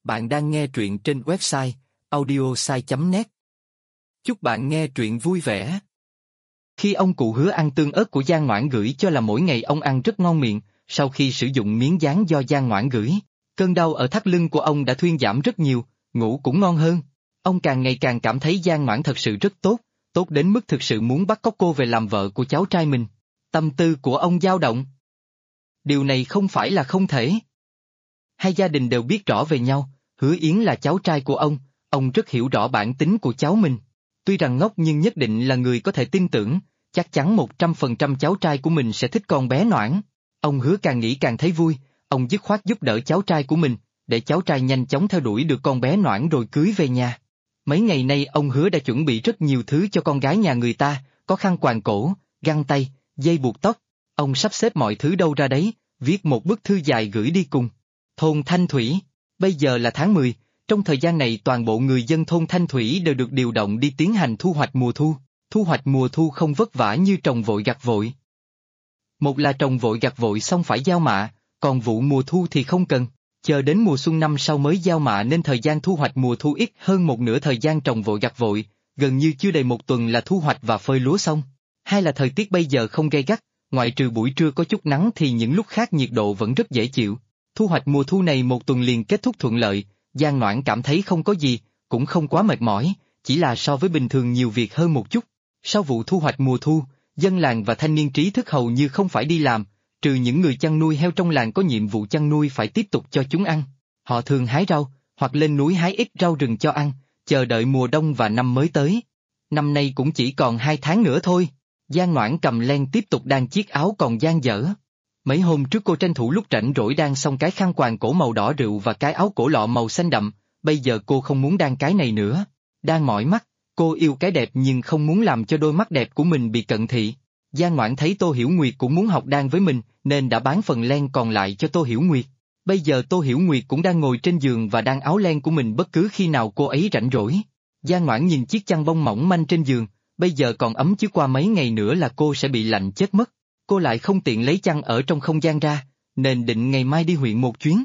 Bạn đang nghe truyện trên website audiosai.net. Chúc bạn nghe truyện vui vẻ. Khi ông cụ hứa ăn tương ớt của Giang Ngoãn gửi cho là mỗi ngày ông ăn rất ngon miệng, sau khi sử dụng miếng dán do Giang Ngoãn gửi, cơn đau ở thắt lưng của ông đã thuyên giảm rất nhiều, ngủ cũng ngon hơn. Ông càng ngày càng cảm thấy Giang Ngoãn thật sự rất tốt, tốt đến mức thực sự muốn bắt cóc cô về làm vợ của cháu trai mình. Tâm tư của ông dao động. Điều này không phải là không thể. Hai gia đình đều biết rõ về nhau, Hứa Yến là cháu trai của ông rất hiểu rõ bản tính của cháu mình. Tuy rằng ngốc nhưng nhất định là người có thể tin tưởng, chắc chắn 100% cháu trai của mình sẽ thích con bé Noãn. Ông Hứa càng nghĩ càng thấy vui, ông dứt khoát giúp đỡ cháu trai của mình, để cháu trai nhanh chóng theo đuổi được con bé Noãn rồi cưới về nhà. Mấy ngày nay ông Hứa đã chuẩn bị rất nhiều thứ cho con gái nhà người ta, có khăn quàng cổ, găng tay, dây buộc tóc. Ông sắp xếp mọi thứ đâu ra đấy, viết một bức thư dài gửi đi cùng. Thôn Thanh Thủy, bây giờ là tháng 10, trong thời gian này toàn bộ người dân thôn Thanh Thủy đều được điều động đi tiến hành thu hoạch mùa thu. Thu hoạch mùa thu không vất vả như trồng vội gặt vội. Một là trồng vội gặt vội xong phải gieo mạ, còn vụ mùa thu thì không cần, chờ đến mùa xuân năm sau mới gieo mạ nên thời gian thu hoạch mùa thu ít hơn một nửa thời gian trồng vội gặt vội, gần như chưa đầy một tuần là thu hoạch và phơi lúa xong. Hai là thời tiết bây giờ không gay gắt, ngoại trừ buổi trưa có chút nắng thì những lúc khác nhiệt độ vẫn rất dễ chịu. Thu hoạch mùa thu này một tuần liền kết thúc thuận lợi, Giang Noãn cảm thấy không có gì, cũng không quá mệt mỏi, chỉ là so với bình thường nhiều việc hơn một chút. Sau vụ thu hoạch mùa thu, dân làng và thanh niên trí thức hầu như không phải đi làm, trừ những người chăn nuôi heo trong làng có nhiệm vụ chăn nuôi phải tiếp tục cho chúng ăn. Họ thường hái rau, hoặc lên núi hái ít rau rừng cho ăn, chờ đợi mùa đông và năm mới tới. Năm nay cũng chỉ còn 2 tháng nữa thôi. Giang Noãn cầm len tiếp tục đan chiếc áo còn dang dở. Mấy hôm trước cô tranh thủ lúc rảnh rỗi đan xong cái khăn quàng cổ màu đỏ rượu và cái áo cổ lọ màu xanh đậm, bây giờ cô không muốn đan cái này nữa. Đan mỏi mắt, cô yêu cái đẹp nhưng không muốn làm cho đôi mắt đẹp của mình bị cận thị. Giang Ngoãn thấy Tô Hiểu Nguyệt cũng muốn học đan với mình nên đã bán phần len còn lại cho Tô Hiểu Nguyệt. Bây giờ Tô Hiểu Nguyệt cũng đang ngồi trên giường và đan áo len của mình bất cứ khi nào cô ấy rảnh rỗi. Giang Ngoãn nhìn chiếc chăn bông mỏng manh trên giường, bây giờ còn ấm chứ qua mấy ngày nữa là cô sẽ bị lạnh chết mất. Cô lại không tiện lấy chăn ở trong không gian ra, nên định ngày mai đi huyện một chuyến.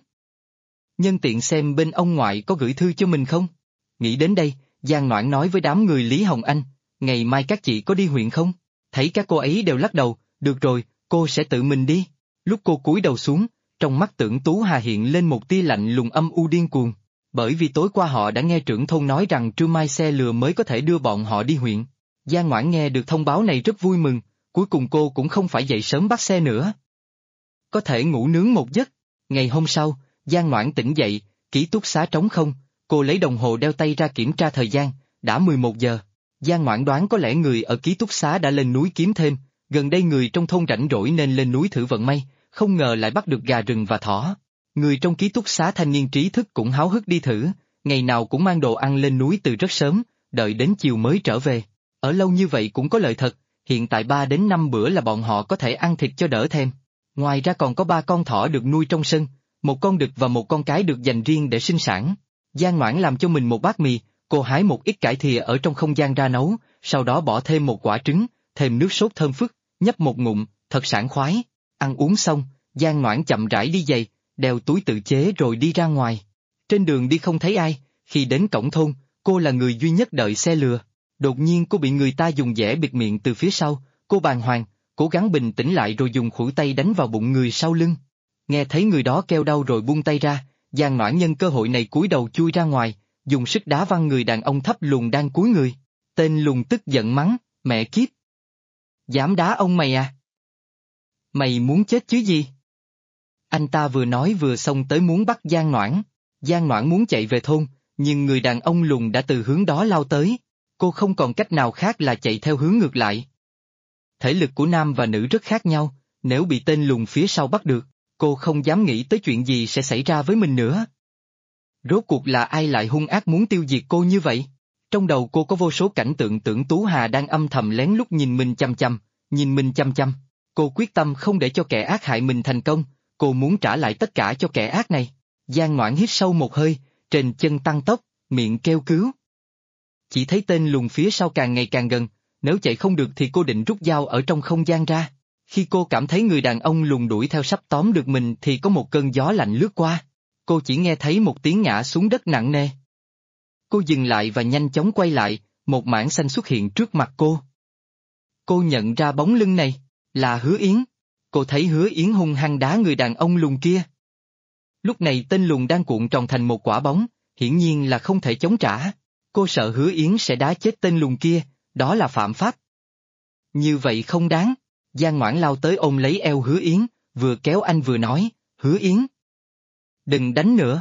Nhân tiện xem bên ông ngoại có gửi thư cho mình không? Nghĩ đến đây, Giang Noãn nói với đám người Lý Hồng Anh, ngày mai các chị có đi huyện không? Thấy các cô ấy đều lắc đầu, được rồi, cô sẽ tự mình đi. Lúc cô cúi đầu xuống, trong mắt Tưởng Tú Hà hiện lên một tia lạnh lùng âm u điên cuồng, bởi vì tối qua họ đã nghe trưởng thôn nói rằng trưa mai xe lừa mới có thể đưa bọn họ đi huyện. Giang Noãn nghe được thông báo này rất vui mừng, cuối cùng cô cũng không phải dậy sớm bắt xe nữa. Có thể ngủ nướng một giấc. Ngày hôm sau, Giang Noãn tỉnh dậy, ký túc xá trống không, cô lấy đồng hồ đeo tay ra kiểm tra thời gian, đã 11 giờ. Giang Noãn đoán có lẽ người ở ký túc xá đã lên núi kiếm thêm, gần đây người trong thôn rảnh rỗi nên lên núi thử vận may, không ngờ lại bắt được gà rừng và thỏ. Người trong ký túc xá thanh niên trí thức cũng háo hức đi thử, ngày nào cũng mang đồ ăn lên núi từ rất sớm, đợi đến chiều mới trở về. Ở lâu như vậy cũng có lợi thật, hiện tại 3 đến 5 bữa là bọn họ có thể ăn thịt cho đỡ thèm. Ngoài ra còn có 3 con thỏ được nuôi trong sân, một con đực và một con cái được dành riêng để sinh sản. Giang Noãn làm cho mình một bát mì, cô hái một ít cải thìa ở trong không gian ra nấu, sau đó bỏ thêm một quả trứng, thêm nước sốt thơm phức, nhấp một ngụm, thật sảng khoái. Ăn uống xong, Giang Noãn chậm rãi đi giày, đeo túi tự chế rồi đi ra ngoài. Trên đường đi không thấy ai, khi đến cổng thôn, cô là người duy nhất đợi xe lừa. Đột nhiên cô bị người ta dùng dẻ bịt miệng từ phía sau, cô bàng hoàng, cố gắng bình tĩnh lại rồi dùng khuỷu tay đánh vào bụng người sau lưng. Nghe thấy người đó kêu đau rồi buông tay ra, Giang Noãn nhân cơ hội này cúi đầu chui ra ngoài, dùng sức đá văng người đàn ông thấp lùn đang cúi người. Tên lùn tức giận mắng, mẹ kiếp! Dám đá ông mày à? Mày muốn chết chứ gì? Anh ta vừa nói vừa xông tới muốn bắt Giang Noãn. Giang Noãn muốn chạy về thôn, nhưng người đàn ông lùn đã từ hướng đó lao tới. Cô không còn cách nào khác là chạy theo hướng ngược lại. Thể lực của nam và nữ rất khác nhau, nếu bị tên lùn phía sau bắt được, cô không dám nghĩ tới chuyện gì sẽ xảy ra với mình nữa. Rốt cuộc là ai lại hung ác muốn tiêu diệt cô như vậy? Trong đầu cô có vô số cảnh tượng Tưởng Tú Hà đang âm thầm lén lút nhìn mình chăm chăm, nhìn mình chăm chăm. Cô quyết tâm không để cho kẻ ác hại mình thành công, cô muốn trả lại tất cả cho kẻ ác này. Giang Noãn hít sâu một hơi, trên chân tăng tốc, miệng kêu cứu. Chỉ thấy tên lùn phía sau càng ngày càng gần, nếu chạy không được thì cô định rút dao ở trong không gian ra. Khi cô cảm thấy người đàn ông lùn đuổi theo sắp tóm được mình thì có một cơn gió lạnh lướt qua. cô chỉ nghe thấy một tiếng ngã xuống đất nặng nề. Cô dừng lại và nhanh chóng quay lại, một mảng xanh xuất hiện trước mặt cô. Cô nhận ra bóng lưng này, là Hứa Yến. Cô thấy Hứa Yến hung hăng đá người đàn ông lùn kia. Lúc này tên lùn đang cuộn tròn thành một quả bóng, hiển nhiên là không thể chống trả. Cô sợ Hứa Yến sẽ đá chết tên lùn kia, đó là phạm pháp. Như vậy không đáng. Giang Ngoãn lao tới ôm lấy eo Hứa Yến, vừa kéo anh vừa nói, Hứa Yến. Đừng đánh nữa.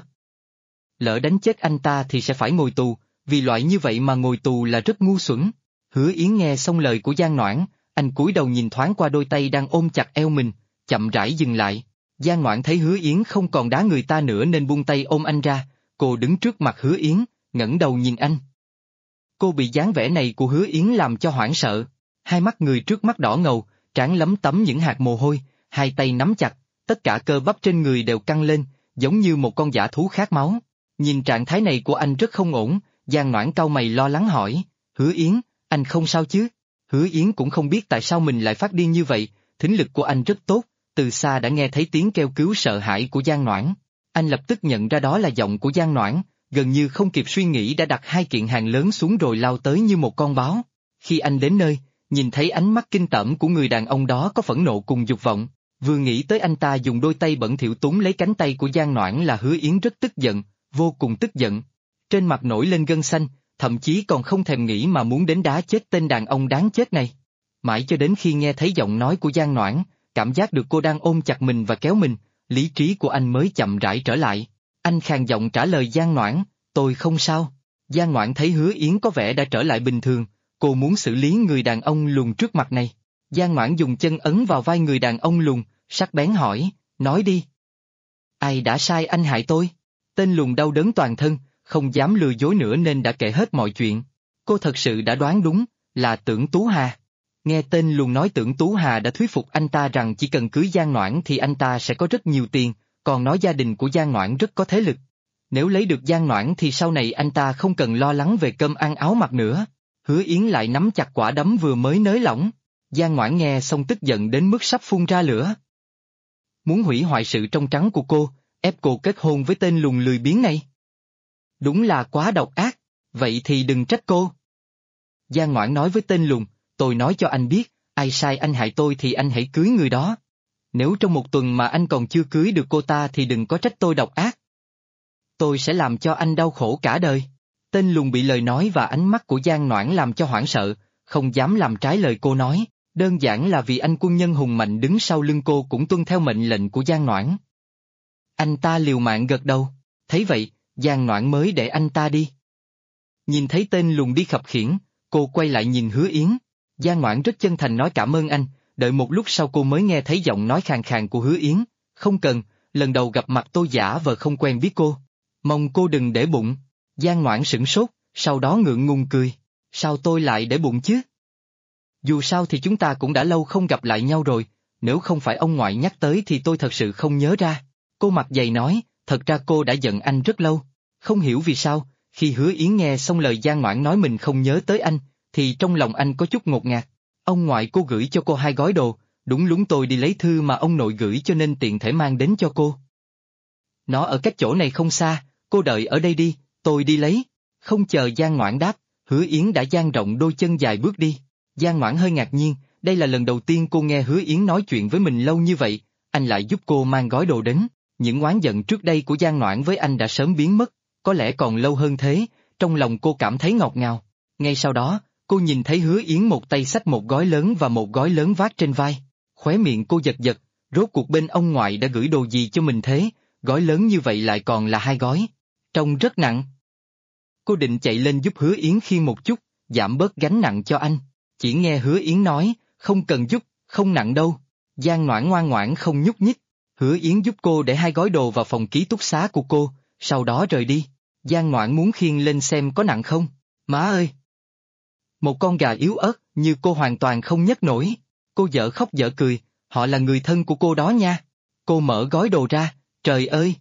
Lỡ đánh chết anh ta thì sẽ phải ngồi tù, vì loại như vậy mà ngồi tù là rất ngu xuẩn. Hứa Yến nghe xong lời của Giang Ngoãn, anh cúi đầu nhìn thoáng qua đôi tay đang ôm chặt eo mình, chậm rãi dừng lại. Giang Ngoãn thấy Hứa Yến không còn đá người ta nữa nên buông tay ôm anh ra, cô đứng trước mặt Hứa Yến, ngẩng đầu nhìn anh. Cô bị dáng vẻ này của Hứa Yến làm cho hoảng sợ, hai mắt người trước mắt đỏ ngầu, trán lấm tấm những hạt mồ hôi, hai tay nắm chặt, tất cả cơ bắp trên người đều căng lên, giống như một con dã thú khát máu. Nhìn trạng thái này của anh rất không ổn, Giang Ngoãn cau mày lo lắng hỏi, Hứa Yến, anh không sao chứ? Hứa Yến cũng không biết tại sao mình lại phát điên như vậy, thính lực của anh rất tốt, từ xa đã nghe thấy tiếng kêu cứu sợ hãi của Giang Ngoãn. Anh lập tức nhận ra đó là giọng của Giang Ngoãn, gần như không kịp suy nghĩ đã đặt hai kiện hàng lớn xuống rồi lao tới như một con báo. Khi anh đến nơi, nhìn thấy ánh mắt kinh tởm của người đàn ông đó có phẫn nộ cùng dục vọng, vừa nghĩ tới anh ta dùng đôi tay bẩn thỉu túm lấy cánh tay của Giang Ngoãn là Hứa Yến rất tức giận, vô cùng tức giận. Trên mặt nổi lên gân xanh, thậm chí còn không thèm nghĩ mà muốn đến đá chết tên đàn ông đáng chết này. Mãi cho đến khi nghe thấy giọng nói của Giang Ngoãn, cảm giác được cô đang ôm chặt mình và kéo mình, lý trí của anh mới chậm rãi trở lại. Anh khàn giọng trả lời Giang Ngoãn, tôi không sao. Giang Ngoãn thấy Hứa Yến có vẻ đã trở lại bình thường, cô muốn xử lý người đàn ông lùn trước mặt này. Giang Ngoãn dùng chân ấn vào vai người đàn ông lùn, sắc bén hỏi, nói đi. Ai đã sai anh hại tôi? Tên lùn đau đớn toàn thân, không dám lừa dối nữa nên đã kể hết mọi chuyện. Cô thật sự đã đoán đúng, là Tưởng Tú Hà. Nghe tên lùn nói Tưởng Tú Hà đã thuyết phục anh ta rằng chỉ cần cưới Giang Ngoãn thì anh ta sẽ có rất nhiều tiền, còn nói gia đình của Giang Ngoãn rất có thế lực. Nếu lấy được Giang Ngoãn thì sau này anh ta không cần lo lắng về cơm ăn áo mặc nữa. Hứa Yến lại nắm chặt quả đấm vừa mới nới lỏng. Giang Ngoãn nghe xong tức giận đến mức sắp phun ra lửa. Muốn hủy hoại sự trong trắng của cô, ép cô kết hôn với tên lùn lười biếng này. Đúng là quá độc ác, vậy thì đừng trách cô. Giang Ngoãn nói với tên lùn, tôi nói cho anh biết, ai sai anh hại tôi thì anh hãy cưới người đó. Nếu trong một tuần mà anh còn chưa cưới được cô ta thì đừng có trách tôi độc ác. Tôi sẽ làm cho anh đau khổ cả đời. Tên lùn bị lời nói và ánh mắt của Giang Ngoãn làm cho hoảng sợ, không dám làm trái lời cô nói, đơn giản là vì anh quân nhân hùng mạnh đứng sau lưng cô cũng tuân theo mệnh lệnh của Giang Ngoãn. Anh ta liều mạng gật đầu, thấy vậy, Giang Ngoãn mới để anh ta đi. Nhìn thấy tên lùn đi khập khiễng, cô quay lại nhìn Hứa Yến. Giang Ngoãn rất chân thành nói cảm ơn anh, đợi một lúc sau cô mới nghe thấy giọng nói khàn khàn của Hứa Yến, không cần, lần đầu gặp mặt tôi giả vờ không quen biết cô. Mong cô đừng để bụng. Giang Ngoãn sửng sốt, sau đó ngượng ngùng cười, sao tôi lại để bụng chứ? Dù sao thì chúng ta cũng đã lâu không gặp lại nhau rồi, nếu không phải ông ngoại nhắc tới thì tôi thật sự không nhớ ra. Cô mặt dày nói, thật ra cô đã giận anh rất lâu, không hiểu vì sao, khi Hứa Yến nghe xong lời Giang Ngoãn nói mình không nhớ tới anh, thì trong lòng anh có chút ngột ngạt. Ông ngoại cô gửi cho cô 2 gói đồ, đúng lúc tôi đi lấy thư mà ông nội gửi cho nên tiện thể mang đến cho cô. Nó ở cách chỗ này không xa, cô đợi ở đây đi, tôi đi lấy. Không chờ Giang Ngoãn đáp, Hứa Yến đã dang rộng đôi chân dài bước đi. Giang Ngoãn hơi ngạc nhiên, đây là lần đầu tiên cô nghe Hứa Yến nói chuyện với mình lâu như vậy, anh lại giúp cô mang gói đồ đến. Những oán giận trước đây của Giang Ngoãn với anh đã sớm biến mất, có lẽ còn lâu hơn thế, trong lòng cô cảm thấy ngọt ngào. Ngay sau đó, cô nhìn thấy Hứa Yến một tay xách một gói lớn và một gói lớn vác trên vai. Khóe miệng cô giật giật, rốt cuộc bên ông ngoại đã gửi đồ gì cho mình thế, gói lớn như vậy lại còn là 2 gói. Trông rất nặng. Cô định chạy lên giúp Hứa Yến khiêng một chút, giảm bớt gánh nặng cho anh. Chỉ nghe Hứa Yến nói, không cần giúp, không nặng đâu. Giang Ngoãn ngoan ngoãn không nhúc nhích. Hứa Yến giúp cô để 2 gói đồ vào phòng ký túc xá của cô, sau đó rời đi. Giang Ngoãn muốn khiêng lên xem có nặng không. Má ơi! Một con gà yếu ớt như cô hoàn toàn không nhấc nổi. Cô dở khóc dở cười, họ là người thân của cô đó nha. Cô mở gói đồ ra, trời ơi!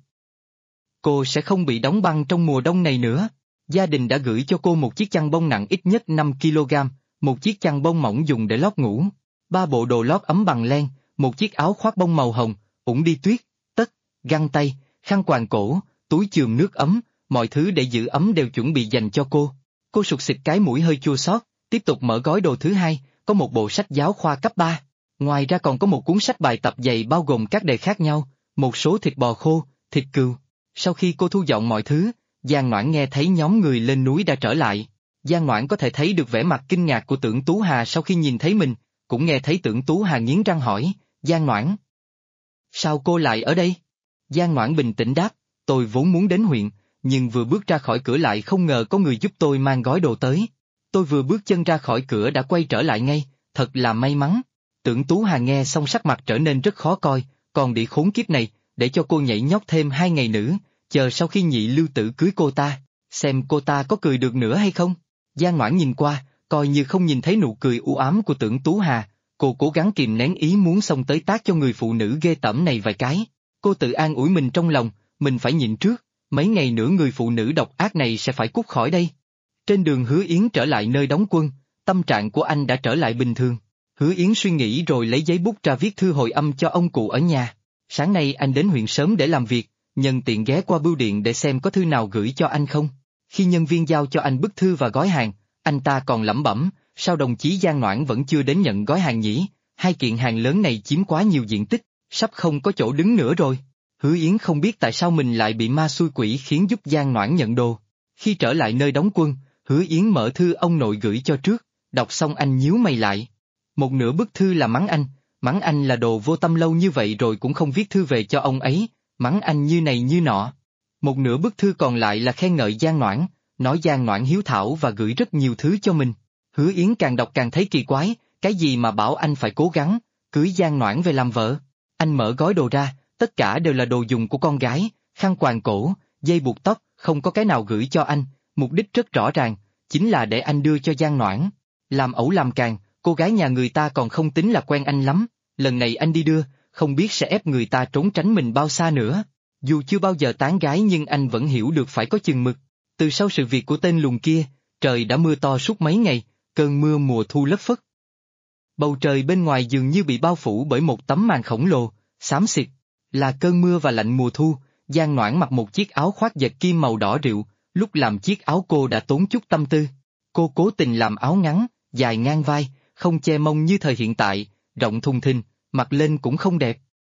Cô sẽ không bị đóng băng trong mùa đông này nữa. Gia đình đã gửi cho cô một chiếc chăn bông nặng ít nhất 5 kg, một chiếc chăn bông mỏng dùng để lót ngủ, 3 bộ đồ lót ấm bằng len, một chiếc áo khoác bông màu hồng, ủng đi tuyết, tất, găng tay, khăn quàng cổ, túi chườm nước ấm, mọi thứ để giữ ấm đều chuẩn bị dành cho cô. Cô sụt xịt cái mũi hơi chua xót, tiếp tục mở gói đồ thứ hai, có một bộ sách giáo khoa cấp 3. Ngoài ra còn có một cuốn sách bài tập dày bao gồm các đề khác nhau, một số thịt bò khô, thịt cừu. Sau khi cô thu dọn mọi thứ, Giang Noãn nghe thấy nhóm người lên núi đã trở lại. Giang Noãn có thể thấy được vẻ mặt kinh ngạc của Tưởng Tú Hà sau khi nhìn thấy mình, cũng nghe thấy Tưởng Tú Hà nghiến răng hỏi, Giang Noãn, sao cô lại ở đây? Giang Noãn bình tĩnh đáp, tôi vốn muốn đến huyện, nhưng vừa bước ra khỏi cửa lại không ngờ có người giúp tôi mang gói đồ tới. Tôi vừa bước chân ra khỏi cửa đã quay trở lại ngay, thật là may mắn. Tưởng Tú Hà nghe xong sắc mặt trở nên rất khó coi, còn đĩ khốn kiếp này, để cho cô nhảy nhót thêm 2 ngày nữa, chờ sau khi Nhị Lưu Tử cưới cô ta, xem cô ta có cười được nữa hay không. Giang Noãn nhìn qua, coi như không nhìn thấy nụ cười u ám của Tưởng Tú Hà, cô cố gắng kìm nén ý muốn xông tới tát cho người phụ nữ ghê tởm này vài cái. Cô tự an ủi mình trong lòng, mình phải nhịn trước, mấy ngày nữa người phụ nữ độc ác này sẽ phải cút khỏi đây. Trên đường Hứa Yến trở lại nơi đóng quân, tâm trạng của anh đã trở lại bình thường. Hứa Yến suy nghĩ rồi lấy giấy bút ra viết thư hồi âm cho ông cụ ở nhà. Sáng nay anh đến huyện sớm để làm việc, nhân tiện ghé qua bưu điện để xem có thư nào gửi cho anh không. Khi nhân viên giao cho anh bức thư và gói hàng, anh ta còn lẩm bẩm, sao đồng chí Giang Noãn vẫn chưa đến nhận gói hàng nhỉ? 2 kiện hàng lớn này chiếm quá nhiều diện tích, sắp không có chỗ đứng nữa rồi. Hứa Yến không biết tại sao mình lại bị ma xui quỷ khiến giúp Giang Noãn nhận đồ. Khi trở lại nơi đóng quân, Hứa Yến mở thư ông nội gửi cho trước, đọc xong anh nhíu mày lại. Một nửa bức thư là mắng anh là đồ vô tâm lâu như vậy rồi cũng không viết thư về cho ông ấy, mắng anh như này như nọ. Một nửa bức thư còn lại là khen ngợi Giang Noãn, nói Giang Noãn hiếu thảo và gửi rất nhiều thứ cho mình. Hứa Yến càng đọc càng thấy kỳ quái, cái gì mà bảo anh phải cố gắng, cưới Giang Noãn về làm vợ. Anh mở gói đồ ra, tất cả đều là đồ dùng của con gái, khăn quàng cổ, dây buộc tóc, không có cái nào gửi cho anh, mục đích rất rõ ràng, chính là để anh đưa cho Giang Noãn. Làm ẩu làm càng, cô gái nhà người ta còn không tính là quen anh lắm, lần này anh đi đưa, không biết sẽ ép người ta trốn tránh mình bao xa nữa. Dù chưa bao giờ tán gái nhưng anh vẫn hiểu được phải có chừng mực. Từ sau sự việc của tên lùn kia, trời đã mưa to suốt mấy ngày, cơn mưa mùa thu lất phất. Bầu trời bên ngoài dường như bị bao phủ bởi một tấm màn khổng lồ, xám xịt. Là cơn mưa và lạnh mùa thu, Giang Noãn mặc một chiếc áo khoác dệt kim màu đỏ rượu, lúc làm chiếc áo cô đã tốn chút tâm tư. Cô cố tình làm áo ngắn, dài ngang vai, không che mông như thời hiện tại, rộng thùng thình, mặc lên cũng không đẹp.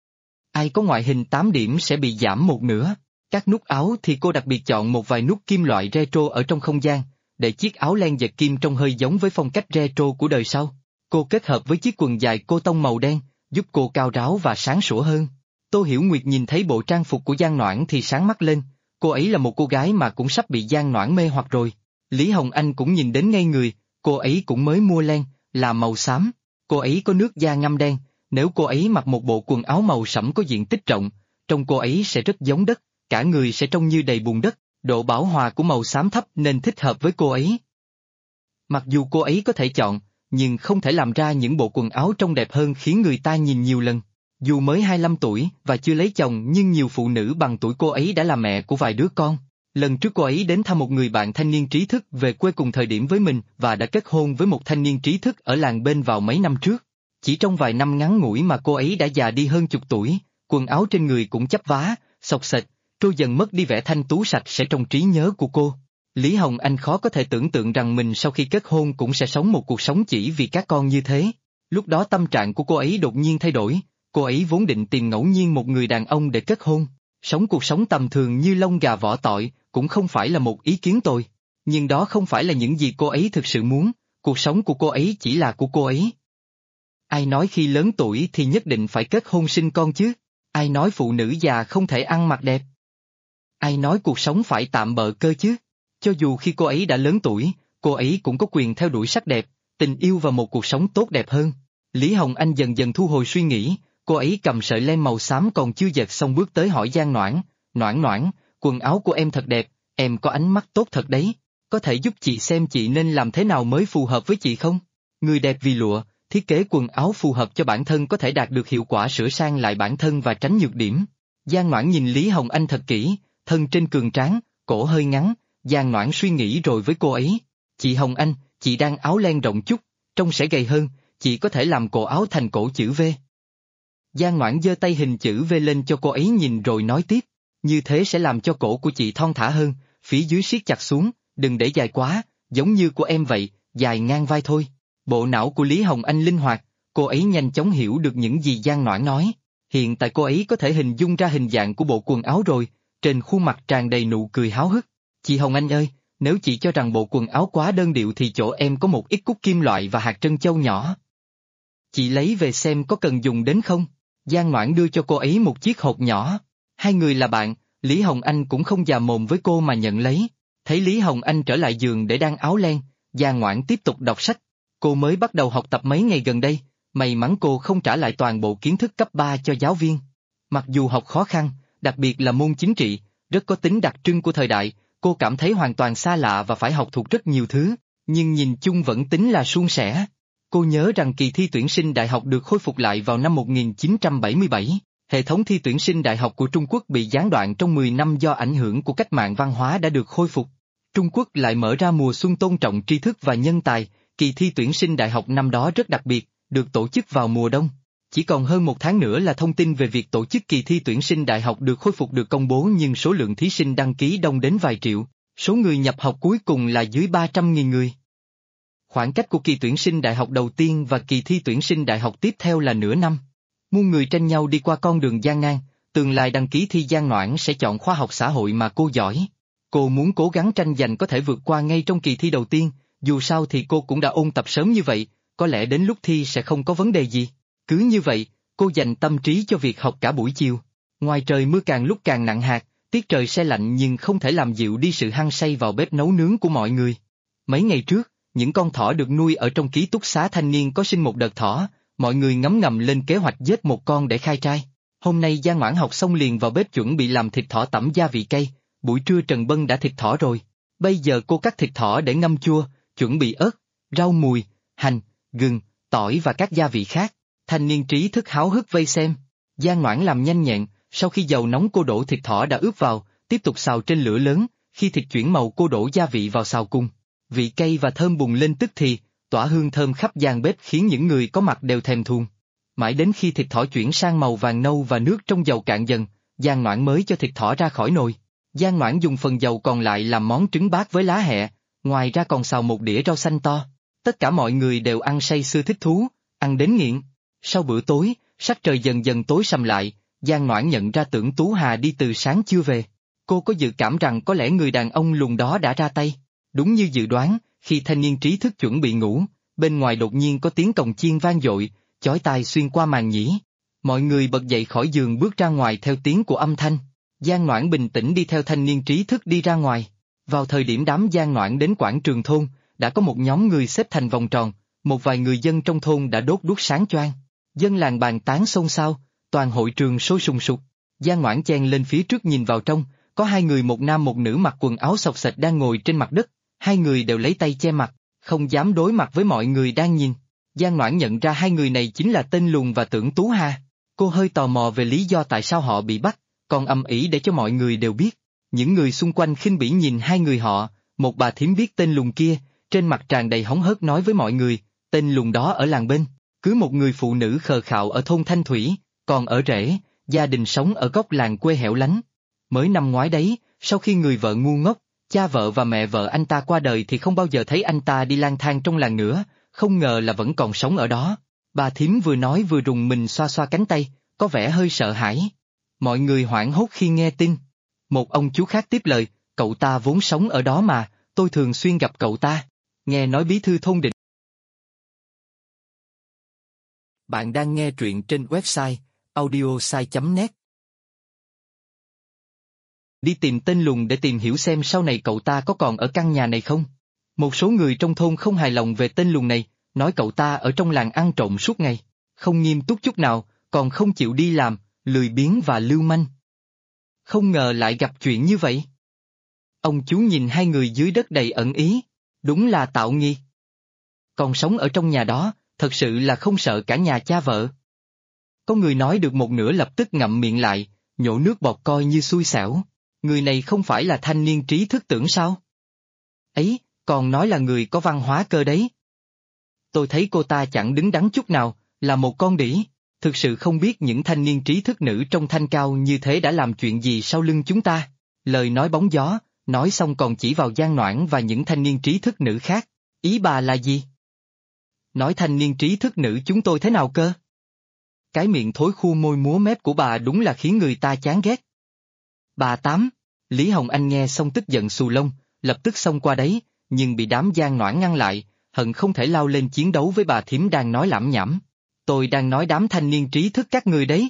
Ai có ngoại hình 8 điểm sẽ bị giảm một nửa. Các nút áo thì cô đặc biệt chọn một vài nút kim loại retro ở trong không gian, để chiếc áo len dệt kim trông hơi giống với phong cách retro của đời sau. Cô kết hợp với chiếc quần dài cô tông màu đen, giúp cô cao ráo và sáng sủa hơn. Tô Hiểu Nguyệt nhìn thấy bộ trang phục của Giang Noãn thì sáng mắt lên, cô ấy là một cô gái mà cũng sắp bị Giang Noãn mê hoặc rồi. Lý Hồng Anh cũng nhìn đến ngây người, cô ấy cũng mới mua len, là màu xám, cô ấy có nước da ngăm đen, nếu cô ấy mặc một bộ quần áo màu sẫm có diện tích rộng, trông cô ấy sẽ rất giống đất, cả người sẽ trông như đầy bùn đất, độ bão hòa của màu xám thấp nên thích hợp với cô ấy. Mặc dù cô ấy có thể chọn, nhưng không thể làm ra những bộ quần áo trông đẹp hơn khiến người ta nhìn nhiều lần. Dù mới 25 tuổi và chưa lấy chồng nhưng nhiều phụ nữ bằng tuổi cô ấy đã là mẹ của vài đứa con. Lần trước cô ấy đến thăm một người bạn thanh niên trí thức về quê cùng thời điểm với mình và đã kết hôn với một thanh niên trí thức ở làng bên vào mấy năm trước. Chỉ trong vài năm ngắn ngủi mà cô ấy đã già đi hơn chục tuổi, quần áo trên người cũng chắp vá, xộc xệch, trôi dần mất đi vẻ thanh tú sạch sẽ trong trí nhớ của cô. Lý Hồng Anh khó có thể tưởng tượng rằng mình sau khi kết hôn cũng sẽ sống một cuộc sống chỉ vì các con như thế. Lúc đó tâm trạng của cô ấy đột nhiên thay đổi, cô ấy vốn định tìm ngẫu nhiên một người đàn ông để kết hôn, sống cuộc sống tầm thường như lông gà vỏ tỏi, cũng không phải là một ý kiến tồi. Nhưng đó không phải là những gì cô ấy thực sự muốn, cuộc sống của cô ấy chỉ là của cô ấy. Ai nói khi lớn tuổi thì nhất định phải kết hôn sinh con chứ? Ai nói phụ nữ già không thể ăn mặc đẹp? Ai nói cuộc sống phải tạm bợ cơ chứ? Cho dù khi cô ấy đã lớn tuổi, cô ấy cũng có quyền theo đuổi sắc đẹp, tình yêu và một cuộc sống tốt đẹp hơn. Lý Hồng Anh dần dần thu hồi suy nghĩ, cô ấy cầm sợi len màu xám còn chưa dệt xong bước tới hỏi Giang Noãn, Noãn Noãn, quần áo của em thật đẹp, em có ánh mắt tốt thật đấy, có thể giúp chị xem chị nên làm thế nào mới phù hợp với chị không? Người đẹp vì lụa, thiết kế quần áo phù hợp cho bản thân có thể đạt được hiệu quả sửa sang lại bản thân và tránh nhược điểm. Giang Noãn nhìn Lý Hồng Anh thật kỹ, thân trên cường tráng, cổ hơi ngắn, Giang Noãn suy nghĩ rồi với cô ấy. Chị Hồng Anh, chị đang áo len rộng chút, trông sẽ gầy hơn, chị có thể làm cổ áo thành cổ chữ V. Giang Noãn giơ tay hình chữ V lên cho cô ấy nhìn rồi nói tiếp. như thế sẽ làm cho cổ của chị thon thả hơn, phía dưới siết chặt xuống, đừng để dài quá, giống như của em vậy, dài ngang vai thôi. Bộ não của Lý Hồng Anh linh hoạt, cô ấy nhanh chóng hiểu được những gì Giang Noãn nói. Hiện tại cô ấy có thể hình dung ra hình dạng của bộ quần áo rồi, trên khuôn mặt tràn đầy nụ cười háo hức. Chị Hồng Anh ơi, nếu chị cho rằng bộ quần áo quá đơn điệu thì chỗ em có một ít cúc kim loại và hạt trân châu nhỏ. Chị lấy về xem có cần dùng đến không? Giang Noãn đưa cho cô ấy một chiếc hộp nhỏ. Hai người là bạn, Lý Hồng Anh cũng không già mồm với cô mà nhận lấy. Thấy Lý Hồng Anh trở lại giường để đan áo len, Giang Noãn tiếp tục đọc sách. Cô mới bắt đầu học tập mấy ngày gần đây, may mắn cô không trả lại toàn bộ kiến thức cấp 3 cho giáo viên. Mặc dù học khó khăn, đặc biệt là môn chính trị, rất có tính đặc trưng của thời đại, cô cảm thấy hoàn toàn xa lạ và phải học thuộc rất nhiều thứ, nhưng nhìn chung vẫn tính là suôn sẻ. Cô nhớ rằng kỳ thi tuyển sinh đại học được khôi phục lại vào năm 1977. Hệ thống thi tuyển sinh đại học của Trung Quốc bị gián đoạn trong 10 năm do ảnh hưởng của cách mạng văn hóa đã được khôi phục. Trung Quốc lại mở ra mùa xuân tôn trọng tri thức và nhân tài, kỳ thi tuyển sinh đại học năm đó rất đặc biệt, được tổ chức vào mùa đông. Chỉ còn hơn một tháng nữa là thông tin về việc tổ chức kỳ thi tuyển sinh đại học được khôi phục được công bố nhưng số lượng thí sinh đăng ký đông đến vài triệu, số người nhập học cuối cùng là dưới 300.000 người. Khoảng cách của kỳ tuyển sinh đại học đầu tiên và kỳ thi tuyển sinh đại học tiếp theo là nửa năm. Muôn người tranh nhau đi qua con đường gian nan, tương lai đăng ký thi Giang Noãn sẽ chọn khoa học xã hội mà cô giỏi. Cô muốn cố gắng tranh giành có thể vượt qua ngay trong kỳ thi đầu tiên, dù sao thì cô cũng đã ôn tập sớm như vậy, có lẽ đến lúc thi sẽ không có vấn đề gì. Cứ như vậy, cô dành tâm trí cho việc học cả buổi chiều. Ngoài trời mưa càng lúc càng nặng hạt, tiết trời se lạnh nhưng không thể làm dịu đi sự hăng say vào bếp nấu nướng của mọi người. Mấy ngày trước, những con thỏ được nuôi ở trong ký túc xá thanh niên có sinh một đợt thỏ, mọi người ngấm ngầm lên kế hoạch giết một con để khai trai. Hôm nay Giang Noãn học xong liền vào bếp chuẩn bị làm thịt thỏ tẩm gia vị cay, buổi trưa Trần Bân đã thịt thỏ rồi. Bây giờ cô cắt thịt thỏ để ngâm chua, chuẩn bị ớt, rau mùi, hành, gừng, tỏi và các gia vị khác. Thanh niên trí thức háo hức vây xem. Giang Noãn làm nhanh nhẹn, sau khi dầu nóng cô đổ thịt thỏ đã ướp vào, tiếp tục xào trên lửa lớn, khi thịt chuyển màu cô đổ gia vị vào xào cùng. Vị cay và thơm bùng lên tức thì, tỏa hương thơm khắp gian bếp khiến những người có mặt đều thèm thuồng. Mãi đến khi thịt thỏ chuyển sang màu vàng nâu và nước trong dầu cạn dần, Giang Noãn mới cho thịt thỏ ra khỏi nồi. Giang Noãn dùng phần dầu còn lại làm món trứng bát với lá hẹ, ngoài ra còn xào một đĩa rau xanh to. Tất cả mọi người đều ăn say sưa thích thú, ăn đến nghiện. Sau bữa tối, sắc trời dần dần tối sầm lại, Giang Noãn nhận ra Tưởng Tú Hà đi từ sáng chưa về. Cô có dự cảm rằng có lẽ người đàn ông lùn đó đã ra tay. Đúng như dự đoán, khi thanh niên trí thức chuẩn bị ngủ, bên ngoài đột nhiên có tiếng cồng chiên vang dội, chói tai xuyên qua màn nhĩ. Mọi người bật dậy khỏi giường bước ra ngoài theo tiếng của âm thanh. Giang Noãn bình tĩnh đi theo thanh niên trí thức đi ra ngoài. Vào thời điểm đám Giang Noãn đến quảng trường thôn, đã có một nhóm người xếp thành vòng tròn, một vài người dân trong thôn đã đốt đuốc sáng choang. Dân làng bàn tán xôn xao, toàn hội trường sôi sùng sục. Giang Noãn chen lên phía trước nhìn vào trong, có hai người một nam một nữ mặc quần áo xộc xệch đang ngồi trên mặt đất, hai người đều lấy tay che mặt, không dám đối mặt với mọi người đang nhìn. Giang Noãn nhận ra hai người này chính là Tên Lùn và Tưởng Tú Hà. Cô hơi tò mò về lý do tại sao họ bị bắt, còn ầm ĩ để cho mọi người đều biết. Những người xung quanh khinh bỉ nhìn hai người họ, một bà thím biết Tên Lùn kia, trên mặt tràn đầy hóng hớt nói với mọi người, Tên Lùn đó ở làng bên, cưới một người phụ nữ khờ khạo ở thôn Thanh Thủy, còn ở rể, gia đình sống ở góc làng quê hẻo lánh. Mới năm ngoái đấy, sau khi người vợ ngu ngốc, cha vợ và mẹ vợ anh ta qua đời thì không bao giờ thấy anh ta đi lang thang trong làng nữa, không ngờ là vẫn còn sống ở đó. Bà thím vừa nói vừa rùng mình xoa xoa cánh tay, có vẻ hơi sợ hãi. Mọi người hoảng hốt khi nghe tin. Một ông chú khác tiếp lời, cậu ta vốn sống ở đó mà, tôi thường xuyên gặp cậu ta. Nghe nói bí thư thôn Định. Bạn đang nghe truyện trên website audiosai.net. Đi tìm Tên Lùn để tìm hiểu xem sau này cậu ta có còn ở căn nhà này không. Một số người trong thôn không hài lòng về Tên Lùn này, nói cậu ta ở trong làng ăn trộm suốt ngày, không nghiêm túc chút nào, còn không chịu đi làm, lười biếng và lưu manh. Không ngờ lại gặp chuyện như vậy. Ông chú nhìn hai người dưới đất đầy ẩn ý, đúng là tạo nghi. Còn sống ở trong nhà đó, thật sự là không sợ cả nhà cha vợ. Có người nói được một nửa lập tức ngậm miệng lại, nhổ nước bọt coi như xui xẻo. Người này không phải là thanh niên trí thức Tưởng sao? Ấy, còn nói là người có văn hóa cơ đấy. Tôi thấy cô ta chẳng đứng đắn chút nào, là một con đĩ. Thực sự không biết những thanh niên trí thức nữ trong thanh cao như thế đã làm chuyện gì sau lưng chúng ta. Lời nói bóng gió, nói xong còn chỉ vào Giang Noãn và những thanh niên trí thức nữ khác. Ý bà là gì? Nói thanh niên trí thức nữ chúng tôi thế nào cơ? Cái miệng thối khua môi múa mép của bà đúng là khiến người ta chán ghét. Bà Tám, Lý Hồng Anh nghe xong tức giận xù lông, lập tức xông qua đấy, nhưng bị đám Giang Noãn ngăn lại, hận không thể lao lên chiến đấu với bà thím đang nói lảm nhảm. Tôi đang nói đám thanh niên trí thức các người đấy.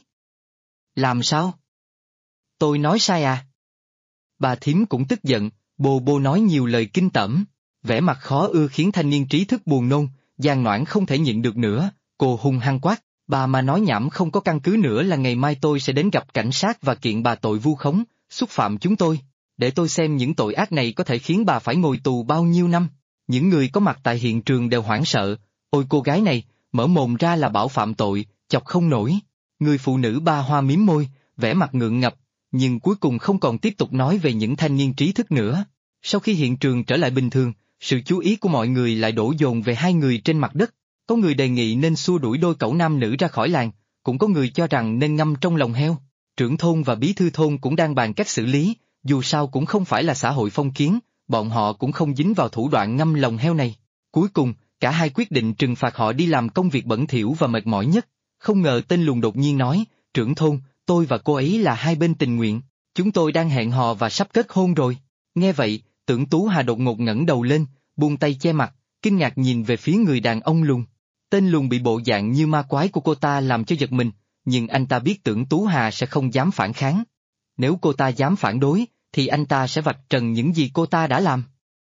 Làm sao? Tôi nói sai à? Bà thím cũng tức giận, bô bô nói nhiều lời kinh tởm, vẻ mặt khó ưa khiến thanh niên trí thức buồn nôn. Giang Noãn không thể nhịn được nữa, cô hung hăng quát, bà mà nói nhảm không có căn cứ nữa là ngày mai tôi sẽ đến gặp cảnh sát và kiện bà tội vu khống, xúc phạm chúng tôi, để tôi xem những tội ác này có thể khiến bà phải ngồi tù bao nhiêu năm. Những người có mặt tại hiện trường đều hoảng sợ, ôi cô gái này, mở mồm ra là bảo phạm tội, chọc không nổi. Người phụ nữ Ba Hoa mím môi, vẻ mặt ngượng ngập, nhưng cuối cùng không còn tiếp tục nói về những thanh niên trí thức nữa. Sau khi hiện trường trở lại bình thường, sự chú ý của mọi người lại đổ dồn về hai người trên mặt đất. Có người đề nghị nên xua đuổi đôi cẩu nam nữ ra khỏi làng, cũng có người cho rằng nên ngâm trong lồng heo. Trưởng thôn và bí thư thôn cũng đang bàn cách xử lý, dù sao cũng không phải là xã hội phong kiến, bọn họ cũng không dính vào thủ đoạn ngâm lồng heo này. Cuối cùng, cả hai quyết định trừng phạt họ đi làm công việc bẩn thỉu và mệt mỏi nhất. Không ngờ tên lùn đột nhiên nói, trưởng thôn, tôi và cô ấy là hai bên tình nguyện, chúng tôi đang hẹn hò và sắp kết hôn rồi. Nghe vậy, Tưởng Tú Hà đột ngột ngẩng đầu lên, buông tay che mặt, kinh ngạc nhìn về phía người đàn ông lùn. Tên lùn bị bộ dạng như ma quái của cô ta làm cho giật mình, nhưng anh ta biết Tưởng Tú Hà sẽ không dám phản kháng. Nếu cô ta dám phản đối, thì anh ta sẽ vạch trần những gì cô ta đã làm.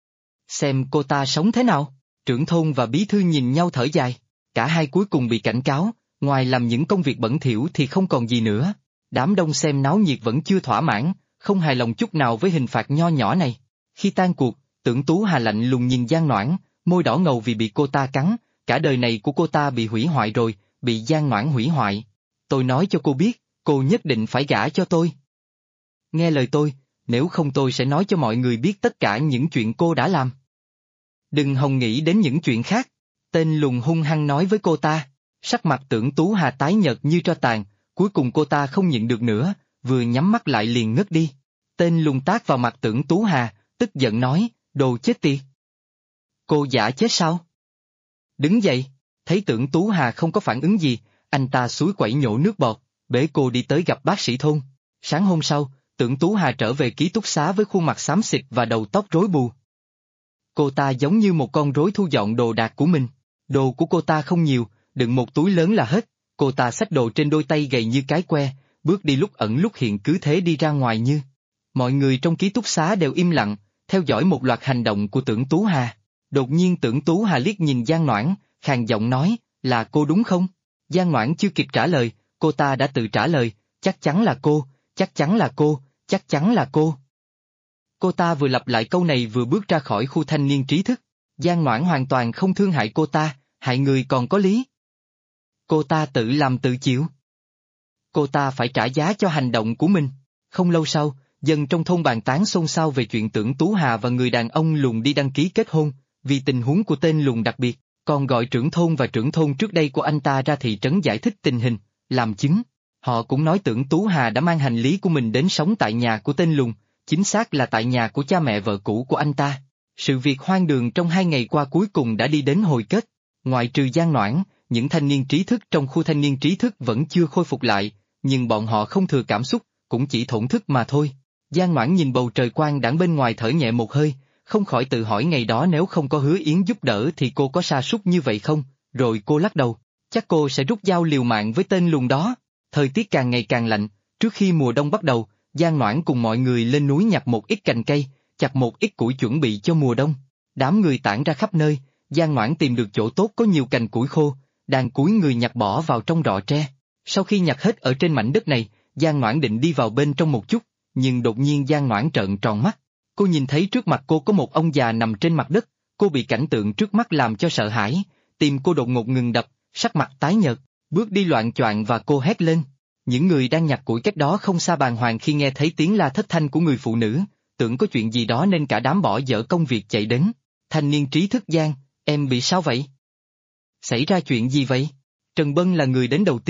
Xem cô ta sống thế nào, trưởng thôn và bí thư nhìn nhau thở dài, cả hai cuối cùng bị cảnh cáo, ngoài làm những công việc bẩn thỉu thì không còn gì nữa. Đám đông xem náo nhiệt vẫn chưa thỏa mãn, không hài lòng chút nào với hình phạt nho nhỏ này. Khi tan cuộc, Tưởng Tú Hà lạnh lùng nhìn Giang Noãn, môi đỏ ngầu vì bị cô ta cắn, cả đời này của cô ta bị hủy hoại rồi, bị Giang Noãn hủy hoại. Tôi nói cho cô biết, cô nhất định phải gả cho tôi. Nghe lời tôi, nếu không tôi sẽ nói cho mọi người biết tất cả những chuyện cô đã làm. Đừng hòng nghĩ đến những chuyện khác, tên lùn hung hăng nói với cô ta. Sắc mặt Tưởng Tú Hà tái nhợt như tro tàn, cuối cùng cô ta không nhịn được nữa, vừa nhắm mắt lại liền ngất đi. Tên lùn tát vào mặt Tưởng Tú Hà, tức giận nói, đồ chết tiệt. Cô giả chết sao? Đứng dậy, thấy Tưởng Tú Hà không có phản ứng gì, anh ta xúi quẩy nhổ nước bọt, bế cô đi tới gặp bác sĩ thôn. Sáng hôm sau, Tưởng Tú Hà trở về ký túc xá với khuôn mặt xám xịt và đầu tóc rối bù. Cô ta giống như một con rối thu dọn đồ đạc của mình. Đồ của cô ta không nhiều, đựng một túi lớn là hết. Cô ta xách đồ trên đôi tay gầy như cái que, bước đi lúc ẩn lúc hiện cứ thế đi ra ngoài như. Mọi người trong ký túc xá đều im lặng, theo dõi một loạt hành động của Tưởng Tú Hà. Đột nhiên Tưởng Tú Hà liếc nhìn Giang Noãn, khàn giọng nói, là cô đúng không? Giang Noãn chưa kịp trả lời, cô ta đã tự trả lời, chắc chắn là cô, chắc chắn là cô, chắc chắn là cô. Cô ta vừa lặp lại câu này vừa bước ra khỏi khu thanh niên trí thức. Giang Noãn hoàn toàn không thương hại cô ta, hại người còn có lý. Cô ta tự làm tự chịu. Cô ta phải trả giá cho hành động của mình. Không lâu sau, dân trong thôn bàn tán xôn xao về chuyện Tưởng Tú Hà và người đàn ông lùn đi đăng ký kết hôn, vì tình huống của tên lùn đặc biệt, còn gọi trưởng thôn và trưởng thôn trước đây của anh ta ra thị trấn giải thích tình hình, làm chứng. Họ cũng nói Tưởng Tú Hà đã mang hành lý của mình đến sống tại nhà của tên lùn, chính xác là tại nhà của cha mẹ vợ cũ của anh ta. Sự việc hoang đường trong 2 ngày qua cuối cùng đã đi đến hồi kết. Ngoại trừ Giang Noãn, những thanh niên trí thức trong khu thanh niên trí thức vẫn chưa khôi phục lại, nhưng bọn họ không thừa cảm xúc, cũng chỉ thổn thức mà thôi. Giang Noãn nhìn bầu trời quang đãng bên ngoài thở nhẹ một hơi, không khỏi tự hỏi ngày đó nếu không có Hứa Yến giúp đỡ thì cô có sa sút như vậy không, rồi cô lắc đầu, chắc cô sẽ rút dao liều mạng với tên lùn đó. Thời tiết càng ngày càng lạnh, trước khi mùa đông bắt đầu, Giang Noãn cùng mọi người lên núi nhặt một ít cành cây, chặt một ít củi chuẩn bị cho mùa đông. Đám người tản ra khắp nơi, Giang Noãn tìm được chỗ tốt có nhiều cành củi khô, đang cúi người nhặt bỏ vào trong rọ tre. Sau khi nhặt hết ở trên mảnh đất này, Giang Noãn định đi vào bên trong một chút, nhưng đột nhiên Giang Noãn trợn tròn mắt. Cô nhìn thấy trước mặt cô có một ông già nằm trên mặt đất, cô bị cảnh tượng trước mắt làm cho sợ hãi, tim cô đột ngột ngừng đập, sắc mặt tái nhợt, bước đi loạng choạng và cô hét lên. Những người đang nhặt củi cách đó không xa bàng hoàng khi nghe thấy tiếng la thất thanh của người phụ nữ, tưởng có chuyện gì đó nên cả đám bỏ dở công việc chạy đến. Thanh niên trí thức Giang, em bị sao vậy? Xảy ra chuyện gì vậy? Trần Bân là người đến đầu tiên,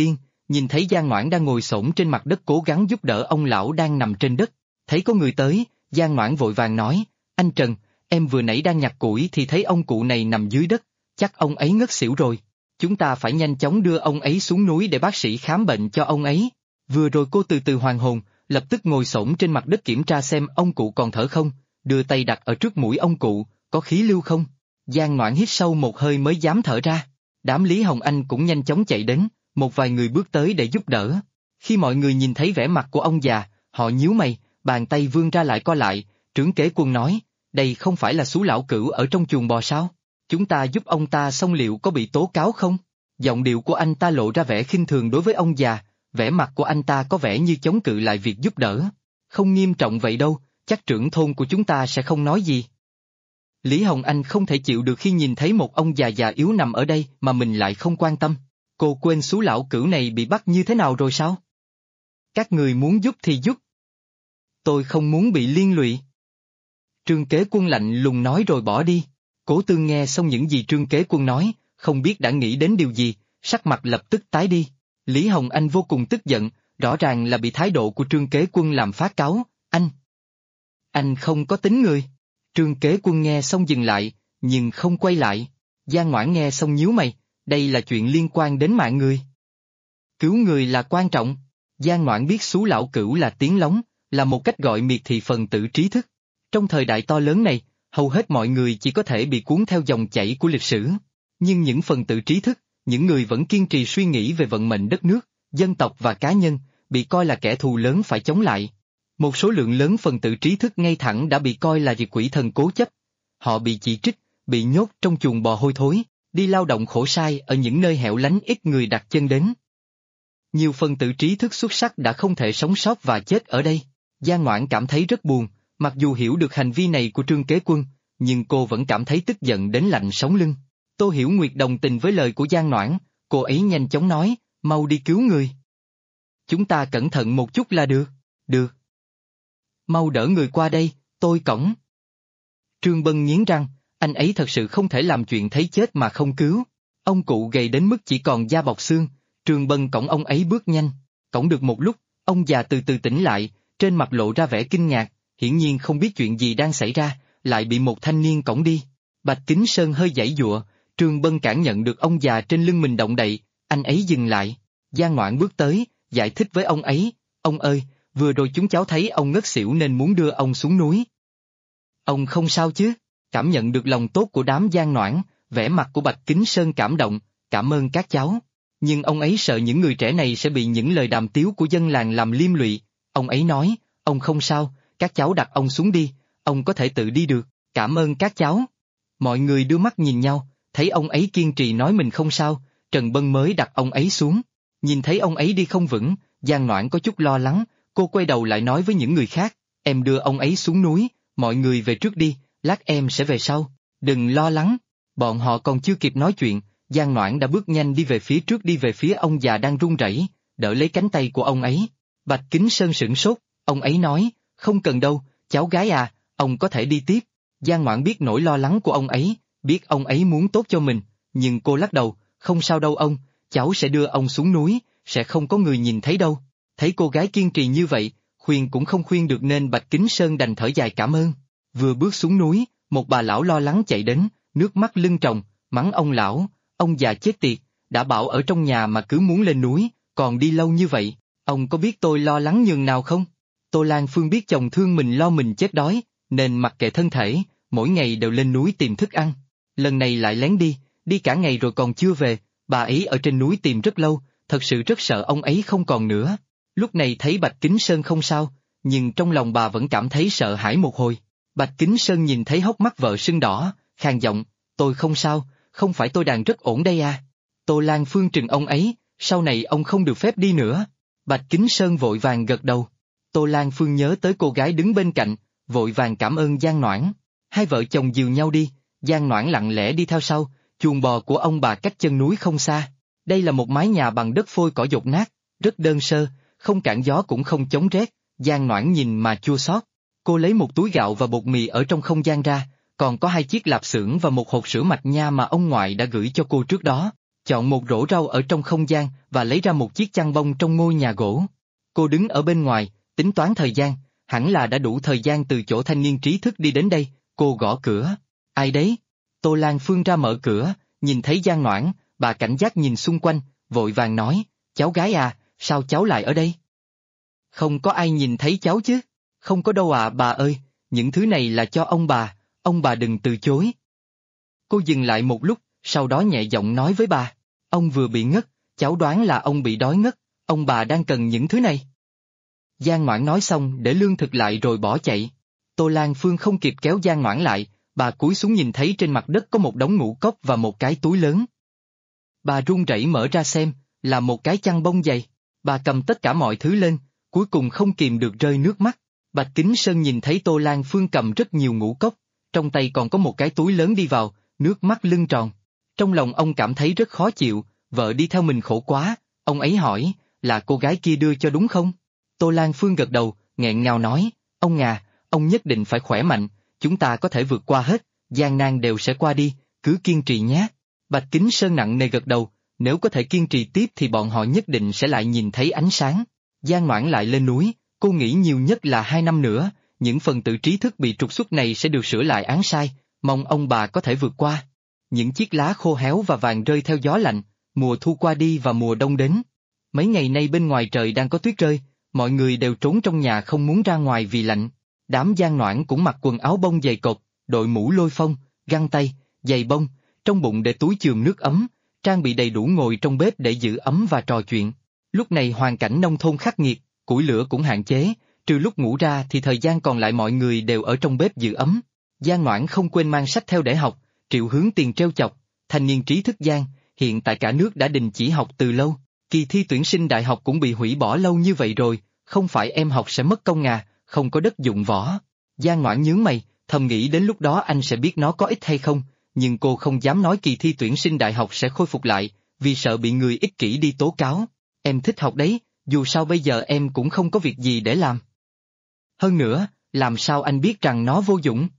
nhìn thấy Giang Ngoãn đang ngồi xổm trên mặt đất cố gắng giúp đỡ ông lão đang nằm trên đất. Thấy có người tới, Giang Ngoãn vội vàng nói, anh Trần, em vừa nãy đang nhặt củi thì thấy ông cụ này nằm dưới đất, chắc ông ấy ngất xỉu rồi. Chúng ta phải nhanh chóng đưa ông ấy xuống núi để bác sĩ khám bệnh cho ông ấy. Vừa rồi cô từ từ hoàn hồn, lập tức ngồi xổm trên mặt đất kiểm tra xem ông cụ còn thở không, đưa tay đặt ở trước mũi ông cụ, có khí lưu không. Giang Ngoãn hít sâu một hơi mới dám thở ra. Đám Lý Hồng Anh cũng nhanh chóng chạy đến, một vài người bước tới để giúp đỡ. Khi mọi người nhìn thấy vẻ mặt của ông già, họ nhíu mày, bàn tay vươn ra lại co lại, Trưởng Kế Quân nói, đây không phải là Sú lão cửu ở trong chuồng bò sao? Chúng ta giúp ông ta xong liệu có bị tố cáo không? Giọng điệu của anh ta lộ ra vẻ khinh thường đối với ông già, vẻ mặt của anh ta có vẻ như chống cự lại việc giúp đỡ. Không nghiêm trọng vậy đâu, chắc trưởng thôn của chúng ta sẽ không nói gì. Lý Hồng Anh không thể chịu được khi nhìn thấy một ông già già yếu nằm ở đây mà mình lại không quan tâm. Cô quên Sú lão cửu này bị bắt như thế nào rồi sao? Các người muốn giúp thì giúp. Tôi không muốn bị liên lụy. Trương Kế Quân lạnh lùng nói rồi bỏ đi. Cố Tương nghe xong những gì Trương Kế Quân nói, không biết đã nghĩ đến điều gì, sắc mặt lập tức tái đi. Lý Hồng Anh vô cùng tức giận, rõ ràng là bị thái độ của Trương Kế Quân làm phát cáu. Anh không có tính người. Trương Kế Quân nghe xong dừng lại, nhưng không quay lại. Giang Ngoãn nghe xong nhíu mày, đây là chuyện liên quan đến mạng người. Cứu người là quan trọng. Giang Ngoãn biết Sú lão cửu là tiếng lóng, là một cách gọi miệt thị phần tử trí thức. Trong thời đại to lớn này, hầu hết mọi người chỉ có thể bị cuốn theo dòng chảy của lịch sử. Nhưng những phần tử trí thức, những người vẫn kiên trì suy nghĩ về vận mệnh đất nước, dân tộc và cá nhân, bị coi là kẻ thù lớn phải chống lại. Một số lượng lớn phần tử trí thức ngay thẳng đã bị coi là quỷ thần cố chấp. Họ bị chỉ trích, bị nhốt trong chuồng bò hôi thối, đi lao động khổ sai ở những nơi hẻo lánh ít người đặt chân đến. Nhiều phần tử trí thức xuất sắc đã không thể sống sót và chết ở đây. Giang Ngoãn cảm thấy rất buồn, mặc dù hiểu được hành vi này của Trương Kế Quân, nhưng cô vẫn cảm thấy tức giận đến lạnh sống lưng. Tô Hiểu Nguyệt đồng tình với lời của Giang Ngoãn, cô ấy nhanh chóng nói, mau đi cứu người. Chúng ta cẩn thận một chút là được. Được. Mau đỡ người qua đây, tôi cõng. Trương Bân nghiến răng, anh ấy thật sự không thể làm chuyện thấy chết mà không cứu. Ông cụ gầy đến mức chỉ còn da bọc xương, Trương Bân cõng ông ấy bước nhanh. Cõng được một lúc, ông già từ từ tỉnh lại, trên mặt lộ ra vẻ kinh ngạc, hiển nhiên không biết chuyện gì đang xảy ra, lại bị một thanh niên cõng đi. Bạch Kính Sơn hơi giãy giụa, Trương Bân cảm nhận được ông già trên lưng mình động đậy, anh ấy dừng lại. Giang Ngoãn bước tới, giải thích với ông ấy, ông ơi, vừa rồi chúng cháu thấy ông ngất xỉu nên muốn đưa ông xuống núi. Ông không sao chứ? Cảm nhận được lòng tốt của đám Giang Ngoãn, vẻ mặt của Bạch Kính Sơn cảm động, cảm ơn các cháu. Nhưng ông ấy sợ những người trẻ này sẽ bị những lời đàm tiếu của dân làng làm liên lụy. Ông ấy nói, ông không sao, các cháu đặt ông xuống đi, ông có thể tự đi được, cảm ơn các cháu. Mọi người đưa mắt nhìn nhau, thấy ông ấy kiên trì nói mình không sao, Trần Bân mới đặt ông ấy xuống. Nhìn thấy ông ấy đi không vững, Giang Ngoãn có chút lo lắng, cô quay đầu lại nói với những người khác, em đưa ông ấy xuống núi, mọi người về trước đi, lát em sẽ về sau, đừng lo lắng. Bọn họ còn chưa kịp nói chuyện, Giang Ngoãn đã bước nhanh đi về phía trước, đi về phía ông già đang run rẩy, đỡ lấy cánh tay của ông ấy. Bạch Kính Sơn sửng sốt, ông ấy nói, không cần đâu, cháu gái à, ông có thể đi tiếp. Giang Ngoãn biết nỗi lo lắng của ông ấy, biết ông ấy muốn tốt cho mình, nhưng cô lắc đầu, không sao đâu ông, cháu sẽ đưa ông xuống núi, sẽ không có người nhìn thấy đâu. Thấy cô gái kiên trì như vậy, khuyên cũng không khuyên được nên Bạch Kính Sơn đành thở dài cảm ơn. Vừa bước xuống núi, một bà lão lo lắng chạy đến, nước mắt lưng tròng, mắng ông lão, ông già chết tiệt, đã bảo ở trong nhà mà cứ muốn lên núi, còn đi lâu như vậy, ông có biết tôi lo lắng nhường nào không? Tô Lan Phương biết chồng thương mình lo mình chết đói, nên mặc kệ thân thể, mỗi ngày đều lên núi tìm thức ăn. Lần này lại lén đi cả ngày rồi còn chưa về, bà ấy ở trên núi tìm rất lâu, thật sự rất sợ ông ấy không còn nữa. Lúc này thấy Bạch Kính Sơn không sao, nhưng trong lòng bà vẫn cảm thấy sợ hãi một hồi. Bạch Kính Sơn nhìn thấy hốc mắt vợ sưng đỏ, khàn giọng, tôi không sao, không phải tôi đang rất ổn đây à. Tô Lan Phương trừng ông ấy, sau này ông không được phép đi nữa. Bạch Kính Sơn vội vàng gật đầu. Tô Lan Phương nhớ tới cô gái đứng bên cạnh, vội vàng cảm ơn Giang Ngoãn. Hai vợ chồng dìu nhau đi, Giang Ngoãn lặng lẽ đi theo sau, chuồng bò của ông bà cách chân núi không xa. Đây là một mái nhà bằng đất phôi cỏ dột nát, rất đơn sơ, không cản gió cũng không chống rét. Giang Ngoãn nhìn mà chua xót. Cô lấy một túi gạo và bột mì ở trong không gian ra, còn có 2 chiếc lạp xưởng và một hộp sữa mạch nha mà ông ngoại đã gửi cho cô trước đó. chọn một rổ rau ở trong không gian và lấy ra một chiếc chăn bông trong ngôi nhà gỗ. Cô đứng ở bên ngoài, tính toán thời gian, hẳn là đã đủ thời gian từ chỗ thanh niên trí thức đi đến đây, cô gõ cửa. Ai đấy? Tô Lan Phương ra mở cửa, nhìn thấy Giang Noãn, bà cảnh giác nhìn xung quanh, vội vàng nói, cháu gái à, sao cháu lại ở đây? Không có ai nhìn thấy cháu chứ? Không có đâu à bà ơi, những thứ này là cho ông bà đừng từ chối. Cô dừng lại một lúc, sau đó nhẹ giọng nói với bà, ông vừa bị ngất, cháu đoán là ông bị đói ngất, ông bà đang cần những thứ này. Giang Noãn nói xong để lương thực lại rồi bỏ chạy. Tô Lan Phương không kịp kéo Giang Noãn lại, bà cúi xuống nhìn thấy trên mặt đất có một đống ngũ cốc và một cái túi lớn. Bà run rẩy mở ra xem, là một cái chăn bông dày. Bà cầm tất cả mọi thứ lên, cuối cùng không kìm được rơi nước mắt. Bạch Kính Sơn nhìn thấy Tô Lan Phương cầm rất nhiều ngũ cốc, trong tay còn có một cái túi lớn đi vào, nước mắt lưng tròn. Trong lòng ông cảm thấy rất khó chịu, vợ đi theo mình khổ quá, ông ấy hỏi, là cô gái kia đưa cho đúng không? Tô Lan Phương gật đầu, nghẹn ngào nói, ông à, ông nhất định phải khỏe mạnh, chúng ta có thể vượt qua hết, gian nan đều sẽ qua đi, cứ kiên trì nhé. Bạch Kính Sơn nặng nề gật đầu, nếu có thể kiên trì tiếp thì bọn họ nhất định sẽ lại nhìn thấy ánh sáng. Giang Noãn lại lên núi, cô nghĩ nhiều nhất là 2 năm nữa, những phần tử trí thức bị trục xuất này sẽ được sửa lại án sai, mong ông bà có thể vượt qua. Những chiếc lá khô héo và vàng rơi theo gió lạnh, mùa thu qua đi và mùa đông đến. Mấy ngày nay bên ngoài trời đang có tuyết rơi, mọi người đều trốn trong nhà không muốn ra ngoài vì lạnh. Đám Giang Noãn cũng mặc quần áo bông dày cộp, đội mũ lôi phong, găng tay, giày bông, trong bụng để túi chườm nước ấm, trang bị đầy đủ ngồi trong bếp để giữ ấm và trò chuyện. Lúc này hoàn cảnh nông thôn khắc nghiệt, củi lửa cũng hạn chế, trừ lúc ngủ ra thì thời gian còn lại mọi người đều ở trong bếp giữ ấm. Giang Noãn không quên mang sách theo để học, Triệu Hướng Tiền trêu chọc, thanh niên trí thức Giang, hiện tại cả nước đã đình chỉ học từ lâu, kỳ thi tuyển sinh đại học cũng bị hủy bỏ lâu như vậy rồi, không phải em học sẽ mất công à, không có đất dụng võ. Giang Noãn nhướng mày, thầm nghĩ đến lúc đó anh sẽ biết nó có ích hay không, nhưng cô không dám nói kỳ thi tuyển sinh đại học sẽ khôi phục lại, vì sợ bị người ích kỷ đi tố cáo. Em thích học đấy, dù sao bây giờ em cũng không có việc gì để làm. Hơn nữa, làm sao anh biết rằng nó vô dụng?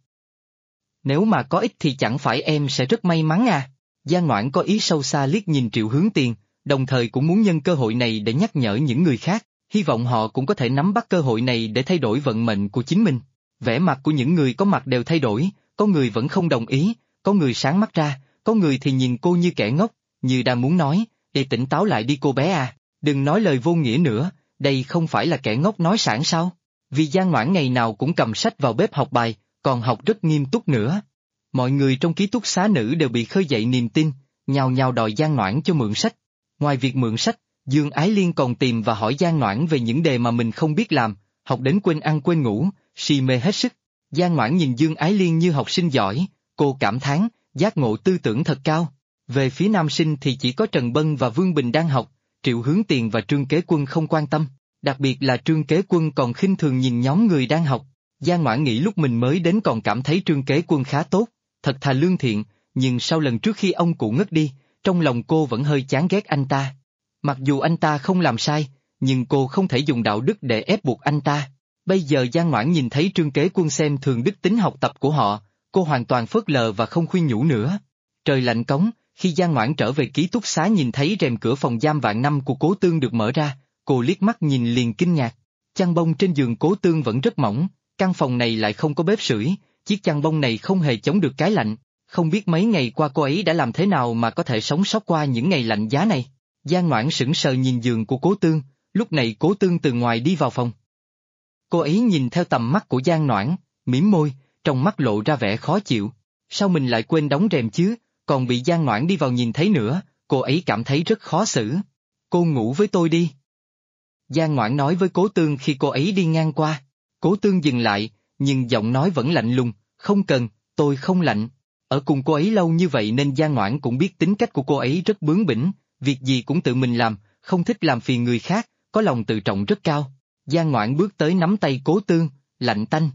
Nếu mà có ích thì chẳng phải em sẽ rất may mắn à? Giang Noãn có ý sâu xa liếc nhìn Triệu Hướng Tiền, đồng thời cũng muốn nhân cơ hội này để nhắc nhở những người khác, hy vọng họ cũng có thể nắm bắt cơ hội này để thay đổi vận mệnh của chính mình. Vẻ mặt của những người có mặt đều thay đổi, có người vẫn không đồng ý, có người sáng mắt ra, có người thì nhìn cô như kẻ ngốc, như đang muốn nói, để tỉnh táo lại đi cô bé à, đừng nói lời vô nghĩa nữa, đây không phải là kẻ ngốc nói sảng sao? Vì Giang Noãn ngày nào cũng cầm sách vào bếp học bài, còn học rất nghiêm túc nữa. Mọi người trong ký túc xá nữ đều bị khơi dậy niềm tin, nhào nhào đòi Giang Noãn cho mượn sách. Ngoài việc mượn sách, Dương Ái Liên còn tìm và hỏi Giang Noãn về những đề mà mình không biết làm, học đến quên ăn quên ngủ, si mê hết sức. Giang Noãn nhìn Dương Ái Liên như học sinh giỏi, cô cảm thán, giác ngộ tư tưởng thật cao. Về phía nam sinh thì chỉ có Trần Bân và Vương Bình đang học, Triệu Hướng Tiền và Trương Kế Quân không quan tâm, đặc biệt là Trương Kế Quân còn khinh thường nhìn nhóm người đang học. Giang Noãn nghĩ lúc mình mới đến còn cảm thấy Trương Kế Quân khá tốt, thật thà lương thiện, nhưng sau lần trước khi ông cụ ngất đi, trong lòng cô vẫn hơi chán ghét anh ta. Mặc dù anh ta không làm sai, nhưng cô không thể dùng đạo đức để ép buộc anh ta. Bây giờ Giang Noãn nhìn thấy Trương Kế Quân xem thường đức tính học tập của họ, cô hoàn toàn phớt lờ và không khuyên nhủ nữa. Trời lạnh cống, khi Giang Noãn trở về ký túc xá nhìn thấy rèm cửa phòng giam vạn năm của Cố Tương được mở ra, cô liếc mắt nhìn liền kinh ngạc. Chăn bông trên giường Cố Tương vẫn rất mỏng, căn phòng này lại không có bếp sưởi, chiếc chăn bông này không hề chống được cái lạnh, không biết mấy ngày qua cô ấy đã làm thế nào mà có thể sống sót qua những ngày lạnh giá này. Giang Noãn sững sờ nhìn giường của Cố Tương, lúc này Cố Tương từ ngoài đi vào phòng. Cô ấy nhìn theo tầm mắt của Giang Noãn, mím môi, trong mắt lộ ra vẻ khó chịu. Sao mình lại quên đóng rèm chứ, còn bị Giang Noãn đi vào nhìn thấy nữa, cô ấy cảm thấy rất khó xử. Cô ngủ với tôi đi. Giang Noãn nói với Cố Tương khi cô ấy đi ngang qua. Cố Tương dừng lại, nhưng giọng nói vẫn lạnh lùng, không cần, tôi không lạnh. Ở cùng cô ấy lâu như vậy nên Giang Noãn cũng biết tính cách của cô ấy rất bướng bỉnh, việc gì cũng tự mình làm, không thích làm phiền người khác, có lòng tự trọng rất cao. Giang Noãn bước tới nắm tay Cố Tương, lạnh tanh.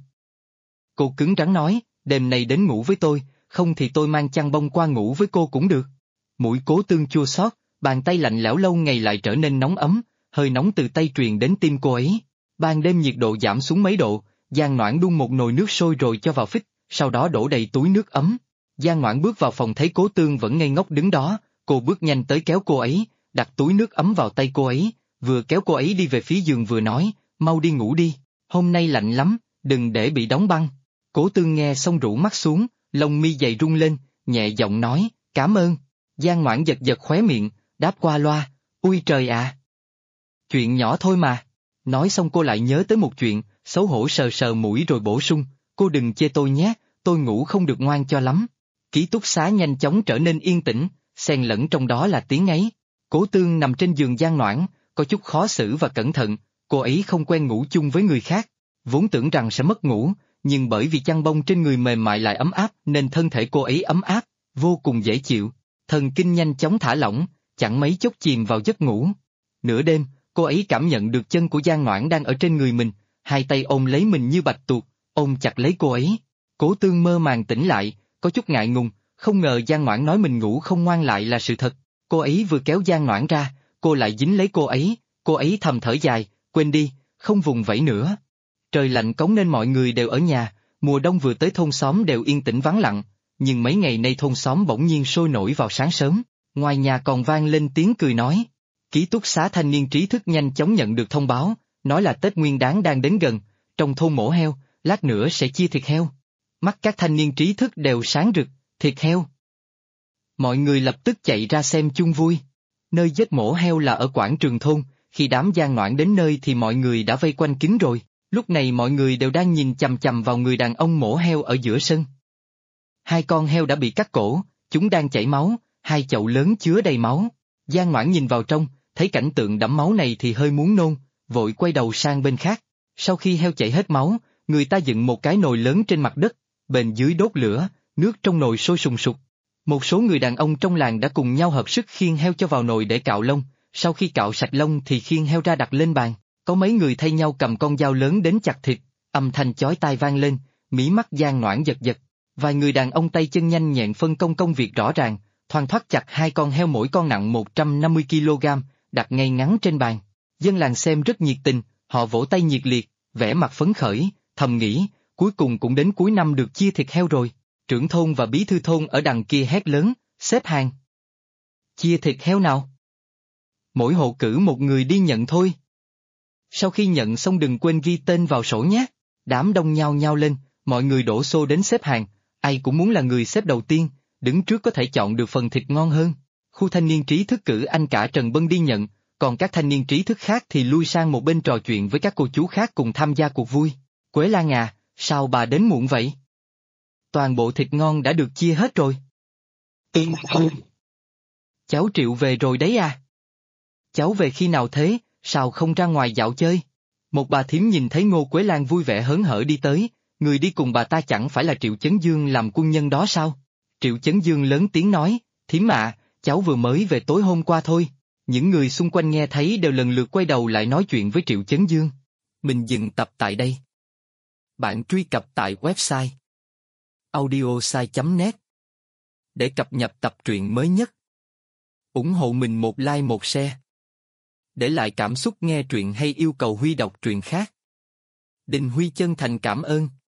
Cô cứng rắn nói, đêm này đến ngủ với tôi, không thì tôi mang chăn bông qua ngủ với cô cũng được. Mũi Cố Tương chua xót, bàn tay lạnh lẽo lâu ngày lại trở nên nóng ấm, hơi nóng từ tay truyền đến tim cô ấy. Ban đêm nhiệt độ giảm xuống mấy độ, Giang Noãn đun một nồi nước sôi rồi cho vào phích, sau đó đổ đầy túi nước ấm. Giang Noãn bước vào phòng thấy Cố Tương vẫn ngây ngốc đứng đó, cô bước nhanh tới kéo cô ấy, đặt túi nước ấm vào tay cô ấy, vừa kéo cô ấy đi về phía giường vừa nói, mau đi ngủ đi, hôm nay lạnh lắm, đừng để bị đóng băng. Cố Tương nghe xong rũ mắt xuống, lông mi dày rung lên, nhẹ giọng nói, cảm ơn. Giang Ngoãn giật giật khóe miệng, đáp qua loa, ui trời à. Chuyện nhỏ thôi mà. Nói xong cô lại nhớ tới một chuyện, xấu hổ sờ sờ mũi rồi bổ sung, cô đừng chê tôi nhé, tôi ngủ không được ngoan cho lắm. Ký túc xá nhanh chóng trở nên yên tĩnh, xen lẫn trong đó là tiếng ấy. Cố Tương nằm trên giường Giang Ngoãn, có chút khó xử và cẩn thận, cô ấy không quen ngủ chung với người khác, vốn tưởng rằng sẽ mất ngủ, nhưng bởi vì chăn bông trên người mềm mại lại ấm áp nên thân thể cô ấy ấm áp, vô cùng dễ chịu, thần kinh nhanh chóng thả lỏng, chẳng mấy chốc chìm vào giấc ngủ. Nửa đêm, cô ấy cảm nhận được chân của Giang Ngoãn đang ở trên người mình, hai tay ôm lấy mình như bạch tuộc, ôm chặt lấy cô ấy. Cố Tương mơ màng tỉnh lại, có chút ngại ngùng, không ngờ Giang Ngoãn nói mình ngủ không ngoan lại là sự thật. Cô ấy vừa kéo Giang Ngoãn ra, cô lại dính lấy cô ấy thầm thở dài, quên đi, không vùng vẫy nữa. Trời lạnh cóng nên mọi người đều ở nhà, mùa đông vừa tới thôn xóm đều yên tĩnh vắng lặng, nhưng mấy ngày nay thôn xóm bỗng nhiên sôi nổi vào sáng sớm, ngoài nhà còn vang lên tiếng cười nói. Ký túc xá thanh niên trí thức nhanh chóng nhận được thông báo, nói là Tết Nguyên Đán đang đến gần, trong thôn mổ heo, lát nữa sẽ chia thịt heo. Mắt các thanh niên trí thức đều sáng rực, thịt heo. Mọi người lập tức chạy ra xem chung vui. Nơi giết mổ heo là ở quảng trường thôn, khi đám Giang Ngoãn đến nơi thì mọi người đã vây quanh kín rồi, lúc này mọi người đều đang nhìn chằm chằm vào người đàn ông mổ heo ở giữa sân. Hai con heo đã bị cắt cổ, chúng đang chảy máu, hai chậu lớn chứa đầy máu. Giang Ngoãn nhìn vào trong, thấy cảnh tượng đẫm máu này thì hơi muốn nôn, vội quay đầu sang bên khác. Sau khi heo chảy hết máu, người ta dựng một cái nồi lớn trên mặt đất, bên dưới đốt lửa, nước trong nồi sôi sùng sục. Một số người đàn ông trong làng đã cùng nhau hợp sức khiêng heo cho vào nồi để cạo lông, sau khi cạo sạch lông thì khiêng heo ra đặt lên bàn, có mấy người thay nhau cầm con dao lớn đến chặt thịt, âm thanh chói tai vang lên, mí mắt Giang Ngoãn giật giật. Vài người đàn ông tay chân nhanh nhẹn phân công công việc rõ ràng, thoăn thoắt chặt hai con heo mỗi con nặng 150 kg, đặt ngay ngắn trên bàn. Dân làng xem rất nhiệt tình, họ vỗ tay nhiệt liệt, vẻ mặt phấn khởi, thầm nghĩ, cuối cùng cũng đến cuối năm được chia thịt heo rồi. Trưởng thôn và bí thư thôn ở đằng kia hét lớn, xếp hàng. Chia thịt heo nào? Mỗi hộ cử một người đi nhận thôi. Sau khi nhận xong đừng quên ghi tên vào sổ nhé. Đám đông nhao nhao lên, mọi người đổ xô đến xếp hàng, ai cũng muốn là người xếp đầu tiên, đứng trước có thể chọn được phần thịt ngon hơn. Khu thanh niên trí thức cử anh cả Trần Bân đi nhận, còn các thanh niên trí thức khác thì lui sang một bên trò chuyện với các cô chú khác cùng tham gia cuộc vui. Quế Lan à, sao bà đến muộn vậy? Toàn bộ thịt ngon đã được chia hết rồi. Cháu Triệu về rồi đấy à? Cháu về khi nào thế, sao không ra ngoài dạo chơi? Một bà thím nhìn thấy Ngô Quế Lan vui vẻ hớn hở đi tới, người đi cùng bà ta chẳng phải là Triệu Chấn Dương làm quân nhân đó sao? Triệu Chấn Dương lớn tiếng nói, thím ạ, cháu vừa mới về tối hôm qua thôi. Những người xung quanh nghe thấy đều lần lượt quay đầu lại nói chuyện với Triệu Chấn Dương. Mình dừng tập tại đây. Bạn truy cập tại website audiosai.net để cập nhật tập truyện mới nhất. Ủng hộ mình một like một share. Để lại cảm xúc nghe truyện hay yêu cầu Huy đọc truyện khác. Đình Huy chân thành cảm ơn.